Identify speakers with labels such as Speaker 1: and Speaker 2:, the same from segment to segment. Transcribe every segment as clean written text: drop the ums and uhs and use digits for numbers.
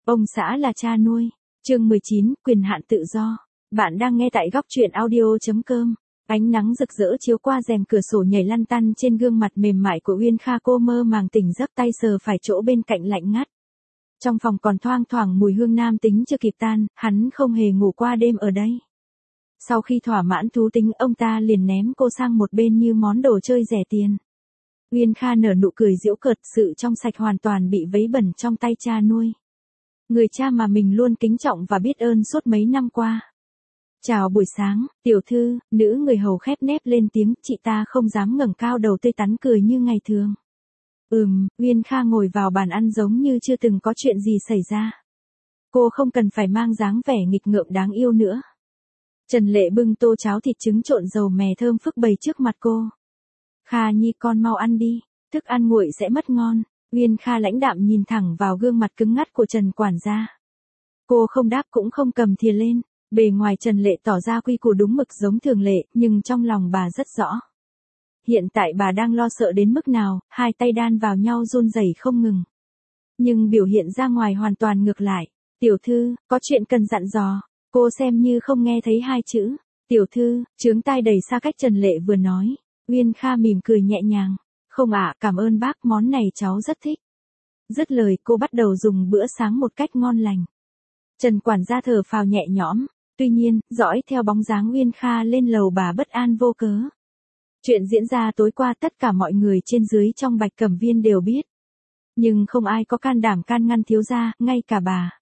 Speaker 1: Ông xã là cha nuôi. Chương 19, quyền hạn tự do. Bạn đang nghe tại góc truyện audio.com. Ánh nắng rực rỡ chiếu qua rèm cửa sổ nhảy lăn tăn trên gương mặt mềm mại của Uyên Kha, cô mơ màng tỉnh giấc, tay sờ phải chỗ bên cạnh lạnh ngắt. Trong phòng còn thoang thoảng mùi hương nam tính chưa kịp tan, hắn không hề ngủ qua đêm ở đây. Sau khi thỏa mãn thú tính, ông ta liền ném cô sang một bên như món đồ chơi rẻ tiền. Uyên Kha nở nụ cười giễu cợt, sự trong sạch hoàn toàn bị vấy bẩn trong tay cha nuôi. Người cha mà mình luôn kính trọng và biết ơn suốt mấy năm qua. Chào buổi sáng, tiểu thư, nữ người hầu khép nép lên tiếng, chị ta không dám ngẩng cao đầu, tươi tắn cười như ngày thường. Uyên Kha ngồi vào bàn ăn giống như chưa từng có chuyện gì xảy ra. Cô không cần phải mang dáng vẻ nghịch ngợm đáng yêu nữa. Trần Lệ bưng tô cháo thịt trứng trộn dầu mè thơm phức bày trước mặt cô. Kha Nhi, con mau ăn đi, thức ăn nguội sẽ mất ngon. Uyên Kha lãnh đạm nhìn thẳng vào gương mặt cứng ngắt của Trần quản gia. Cô không đáp cũng không cầm thìa lên. Bề ngoài Trần Lệ tỏ ra quy củ đúng mực giống thường lệ, nhưng trong lòng bà rất rõ. Hiện tại bà đang lo sợ đến mức nào, hai tay đan vào nhau run rẩy không ngừng. Nhưng biểu hiện ra ngoài hoàn toàn ngược lại. Tiểu thư, có chuyện cần dặn dò. Cô xem như không nghe thấy hai chữ. Tiểu thư, chướng tai đầy xa cách Trần Lệ vừa nói. Uyên Kha mỉm cười nhẹ nhàng. Không ạ, cảm ơn bác, món này cháu rất thích. Dứt lời cô bắt đầu dùng bữa sáng một cách ngon lành. Trần quản gia thở phào nhẹ nhõm. Tuy nhiên, dõi theo bóng dáng Uyên Kha lên lầu, bà bất an vô cớ. Chuyện diễn ra tối qua tất cả mọi người trên dưới trong Bạch Cẩm Viên đều biết. Nhưng không ai có can đảm can ngăn thiếu gia, ngay cả bà.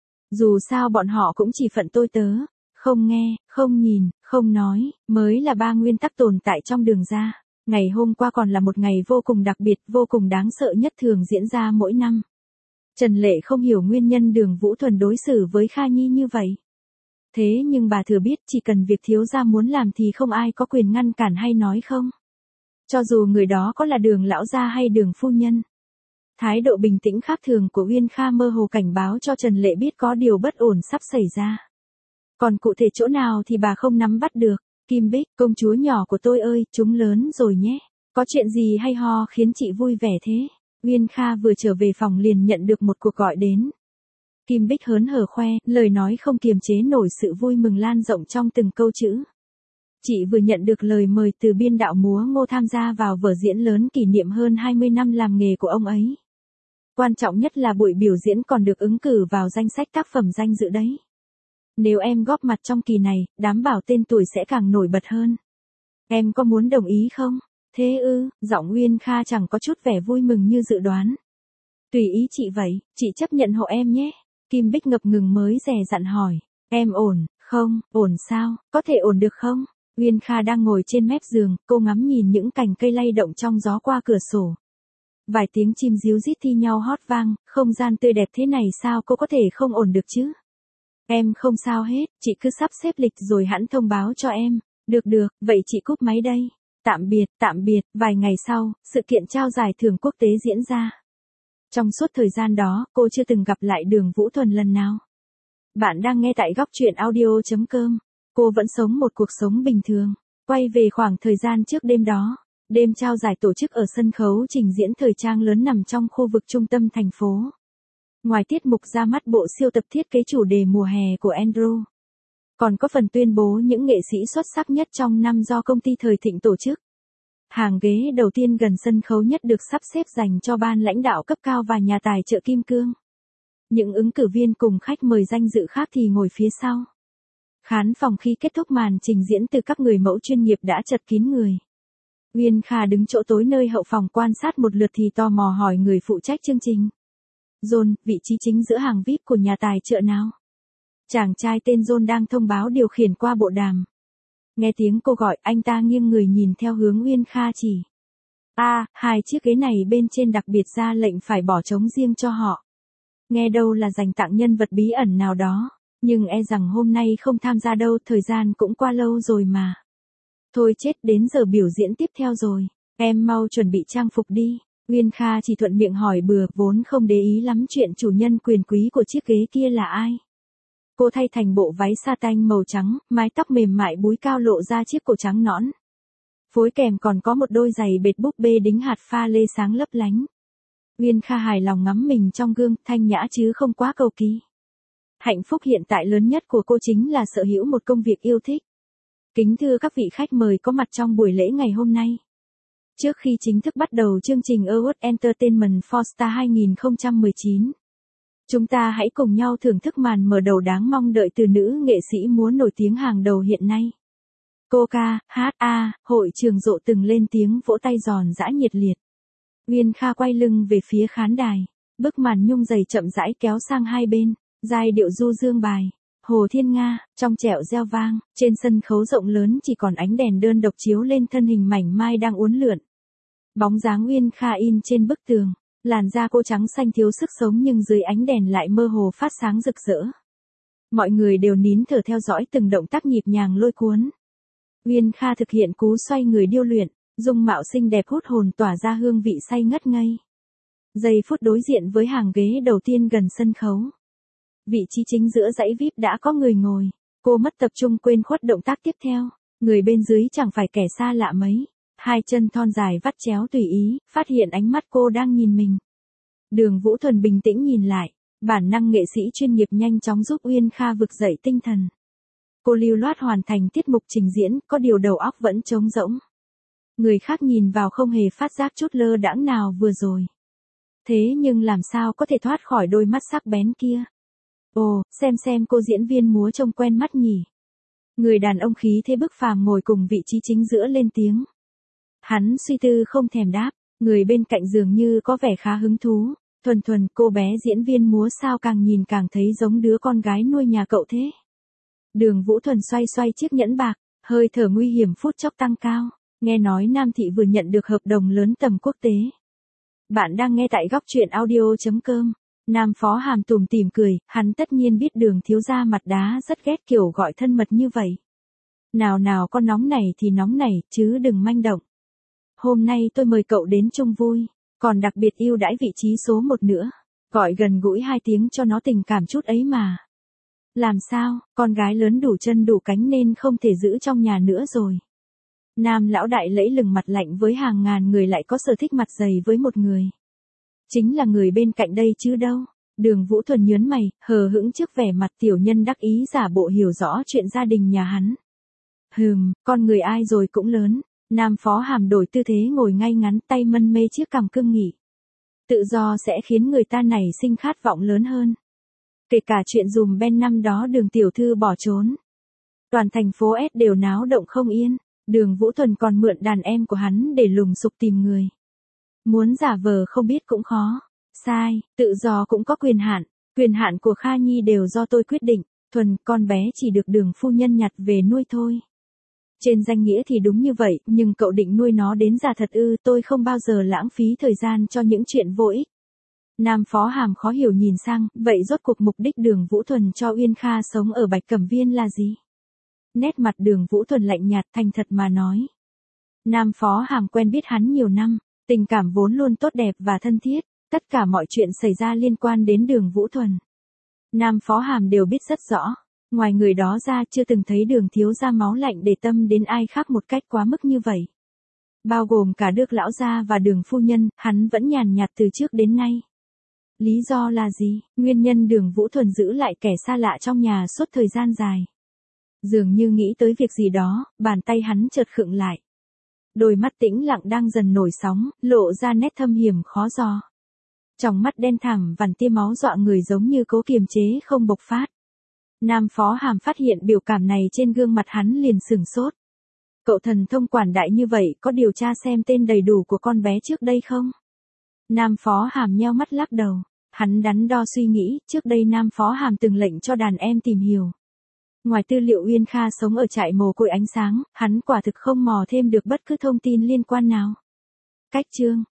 Speaker 1: Dù sao bọn họ cũng chỉ phận tôi tớ. Không nghe, không nhìn, không nói, mới là ba nguyên tắc tồn tại trong Đường gia. Ngày hôm qua còn là một ngày vô cùng đặc biệt, vô cùng đáng sợ nhất thường diễn ra mỗi năm. Trần Lệ không hiểu nguyên nhân Đường Vũ Thuần đối xử với Kha Nhi như vậy. Thế nhưng bà thừa biết chỉ cần việc thiếu gia muốn làm thì không ai có quyền ngăn cản hay nói không. Cho dù người đó có là Đường lão gia hay Đường phu nhân. Thái độ bình tĩnh khác thường của Uyên Kha mơ hồ cảnh báo cho Trần Lệ biết có điều bất ổn sắp xảy ra. Còn cụ thể chỗ nào thì bà không nắm bắt được. Kim Bích, công chúa nhỏ của tôi ơi, chúng lớn rồi nhé. Có chuyện gì hay ho khiến chị vui vẻ thế? Uyên Kha vừa trở về phòng liền nhận được một cuộc gọi đến. Kim Bích hớn hở khoe, lời nói không kiềm chế nổi sự vui mừng lan rộng trong từng câu chữ. Chị vừa nhận được lời mời từ biên đạo múa Ngô tham gia vào vở diễn lớn kỷ niệm hơn 20 năm làm nghề của ông ấy. Quan trọng nhất là buổi biểu diễn còn được ứng cử vào danh sách tác phẩm danh dự đấy. Nếu em góp mặt trong kỳ này, đảm bảo tên tuổi sẽ càng nổi bật hơn. Em có muốn đồng ý không? Thế ư, giọng Uyên Kha chẳng có chút vẻ vui mừng như dự đoán. Tùy ý chị vậy, chị chấp nhận hộ em nhé. Kim Bích ngập ngừng mới dè dặn hỏi. Em ổn, không, ổn sao, có thể ổn được không? Uyên Kha đang ngồi trên mép giường, cô ngắm nhìn những cành cây lay động trong gió qua cửa sổ. Vài tiếng chim ríu rít thi nhau hót vang, không gian tươi đẹp thế này sao cô có thể không ổn được chứ? Em không sao hết, chị cứ sắp xếp lịch rồi hẵng thông báo cho em. Được, vậy chị cúp máy đây. Tạm biệt, vài ngày sau, sự kiện trao giải thưởng quốc tế diễn ra. Trong suốt thời gian đó, cô chưa từng gặp lại Đường Vũ Thuần lần nào. Bạn đang nghe tại góc truyện audio.com. Cô vẫn sống một cuộc sống bình thường. Quay về khoảng thời gian trước đêm đó. Đêm trao giải tổ chức ở sân khấu trình diễn thời trang lớn nằm trong khu vực trung tâm thành phố. Ngoài tiết mục ra mắt bộ siêu tập thiết kế chủ đề mùa hè của Andrew, còn có phần tuyên bố những nghệ sĩ xuất sắc nhất trong năm do công ty Thời Thịnh tổ chức. Hàng ghế đầu tiên gần sân khấu nhất được sắp xếp dành cho ban lãnh đạo cấp cao và nhà tài trợ Kim Cương. Những ứng cử viên cùng khách mời danh dự khác thì ngồi phía sau. Khán phòng khi kết thúc màn trình diễn từ các người mẫu chuyên nghiệp đã chật kín người. Uyên Kha đứng chỗ tối nơi hậu phòng quan sát một lượt thì tò mò hỏi người phụ trách chương trình. John, vị trí chính giữa hàng VIP của nhà tài trợ nào? Chàng trai tên John đang thông báo điều khiển qua bộ đàm. Nghe tiếng cô gọi, anh ta nghiêng người nhìn theo hướng Uyên Kha chỉ. Hai chiếc ghế này bên trên đặc biệt ra lệnh phải bỏ trống riêng cho họ. Nghe đâu là dành tặng nhân vật bí ẩn nào đó, nhưng e rằng hôm nay không tham gia đâu, thời gian cũng qua lâu rồi mà. Thôi chết, đến giờ biểu diễn tiếp theo rồi, em mau chuẩn bị trang phục đi. Uyên Kha chỉ thuận miệng hỏi bừa, vốn không để ý lắm chuyện chủ nhân quyền quý của chiếc ghế kia là ai. Cô thay thành bộ váy sa tanh màu trắng, mái tóc mềm mại búi cao lộ ra chiếc cổ trắng nõn. Phối kèm còn có một đôi giày bệt búp bê đính hạt pha lê sáng lấp lánh. Uyên Kha hài lòng ngắm mình trong gương, thanh nhã chứ không quá cầu kỳ. Hạnh phúc hiện tại lớn nhất của cô chính là sở hữu một công việc yêu thích. Kính thưa các vị khách mời có mặt trong buổi lễ ngày hôm nay. Trước khi chính thức bắt đầu chương trình Award Entertainment for Star 2019, chúng ta hãy cùng nhau thưởng thức màn mở đầu đáng mong đợi từ nữ nghệ sĩ múa nổi tiếng hàng đầu hiện nay. Cô ca, hát, hội trường rộ từng lên tiếng vỗ tay giòn giã nhiệt liệt. Uyên Kha quay lưng về phía khán đài, bức màn nhung dày chậm rãi kéo sang hai bên, giai điệu du dương bài Hồ Thiên Nga, trong trẻo reo vang, trên sân khấu rộng lớn chỉ còn ánh đèn đơn độc chiếu lên thân hình mảnh mai đang uốn lượn. Bóng dáng Uyên Kha in trên bức tường, làn da cô trắng xanh thiếu sức sống nhưng dưới ánh đèn lại mơ hồ phát sáng rực rỡ. Mọi người đều nín thở theo dõi từng động tác nhịp nhàng lôi cuốn. Uyên Kha thực hiện cú xoay người điêu luyện, dung mạo xinh đẹp hút hồn tỏa ra hương vị say ngất ngây. Giây phút đối diện với hàng ghế đầu tiên gần sân khấu. Vị trí chính giữa dãy VIP đã có người ngồi, cô mất tập trung quên khuất động tác tiếp theo, người bên dưới chẳng phải kẻ xa lạ mấy. Hai chân thon dài vắt chéo tùy ý, phát hiện ánh mắt cô đang nhìn mình. Đường Vũ Thuần bình tĩnh nhìn lại, bản năng nghệ sĩ chuyên nghiệp nhanh chóng giúp Uyên Kha vực dậy tinh thần. Cô lưu loát hoàn thành tiết mục trình diễn, có điều đầu óc vẫn trống rỗng. Người khác nhìn vào không hề phát giác chút lơ đãng nào vừa rồi. Thế nhưng làm sao có thể thoát khỏi đôi mắt sắc bén kia? Ồ, xem cô diễn viên múa trông quen mắt nhỉ. Người đàn ông khí thế bức phàm ngồi cùng vị trí chính giữa lên tiếng. Hắn suy tư không thèm đáp, người bên cạnh dường như có vẻ khá hứng thú. Thuần, cô bé diễn viên múa sao càng nhìn càng thấy giống đứa con gái nuôi nhà cậu thế. Đường Vũ Thuần xoay chiếc nhẫn bạc, hơi thở nguy hiểm phút chốc tăng cao. Nghe nói Nam Thị vừa nhận được hợp đồng lớn tầm quốc tế. Bạn đang nghe tại góc truyện audio.com. Nam Phó Hàm tủm tỉm cười, hắn tất nhiên biết Đường thiếu gia mặt đá rất ghét kiểu gọi thân mật như vậy. Nào con nóng này thì nóng này, chứ đừng manh động. Hôm nay tôi mời cậu đến chung vui, còn đặc biệt ưu đãi vị trí số 1 nữa. Gọi gần gũi 2 tiếng cho nó tình cảm chút ấy mà. Làm sao, con gái lớn đủ chân đủ cánh nên không thể giữ trong nhà nữa rồi. Nam lão đại lẫy lừng mặt lạnh với hàng ngàn người lại có sở thích mặt dày với một người. Chính là người bên cạnh đây chứ đâu. Đường Vũ Thuần nhớn mày, hờ hững trước vẻ mặt tiểu nhân đắc ý giả bộ hiểu rõ chuyện gia đình nhà hắn. Con người ai rồi cũng lớn. Nam Phó Hàm đổi tư thế ngồi ngay ngắn, tay mân mê chiếc cằm cương nghị. Tự do sẽ khiến người ta nảy sinh khát vọng lớn hơn. Kể cả chuyện dùm Ben năm đó Đường tiểu thư bỏ trốn. Toàn thành phố S đều náo động không yên. Đường Vũ Thuần còn mượn đàn em của hắn để lùng sục tìm người. Muốn giả vờ không biết cũng khó. Sai, tự do cũng có quyền hạn. Quyền hạn của Kha Nhi đều do tôi quyết định. Thuần, con bé chỉ được Đường phu nhân nhặt về nuôi thôi. Trên danh nghĩa thì đúng như vậy, nhưng cậu định nuôi nó đến già thật ư? Tôi không bao giờ lãng phí thời gian cho những chuyện vô ích. Nam Phó Hàm khó hiểu nhìn sang, vậy rốt cuộc mục đích Đường Vũ Thuần cho Uyên Kha sống ở Bạch Cẩm Viên là gì? Nét mặt Đường Vũ Thuần lạnh nhạt thành thật mà nói. Nam Phó Hàm quen biết hắn nhiều năm, tình cảm vốn luôn tốt đẹp và thân thiết, tất cả mọi chuyện xảy ra liên quan đến Đường Vũ Thuần. Nam Phó Hàm đều biết rất rõ, ngoài người đó ra chưa từng thấy Đường thiếu gia máu lạnh để tâm đến ai khác một cách quá mức như vậy. Bao gồm cả Đức lão gia và Đường phu nhân, hắn vẫn nhàn nhạt từ trước đến nay. Lý do là gì? Nguyên nhân Đường Vũ Thuần giữ lại kẻ xa lạ trong nhà suốt thời gian dài. Dường như nghĩ tới việc gì đó, bàn tay hắn chợt khựng lại. Đôi mắt tĩnh lặng đang dần nổi sóng, lộ ra nét thâm hiểm khó dò. Trong mắt đen thẳm vằn tia máu dọa người giống như cố kiềm chế không bộc phát. Nam Phó Hàm phát hiện biểu cảm này trên gương mặt hắn liền sửng sốt. Cậu thần thông quảng đại như vậy có điều tra xem tên đầy đủ của con bé trước đây không? Nam Phó Hàm nheo mắt lắc đầu. Hắn đắn đo suy nghĩ, trước đây Nam Phó Hàm từng lệnh cho đàn em tìm hiểu. Ngoài tư liệu Uyên Kha sống ở trại mồ côi ánh sáng, hắn quả thực không mò thêm được bất cứ thông tin liên quan nào. Cách chương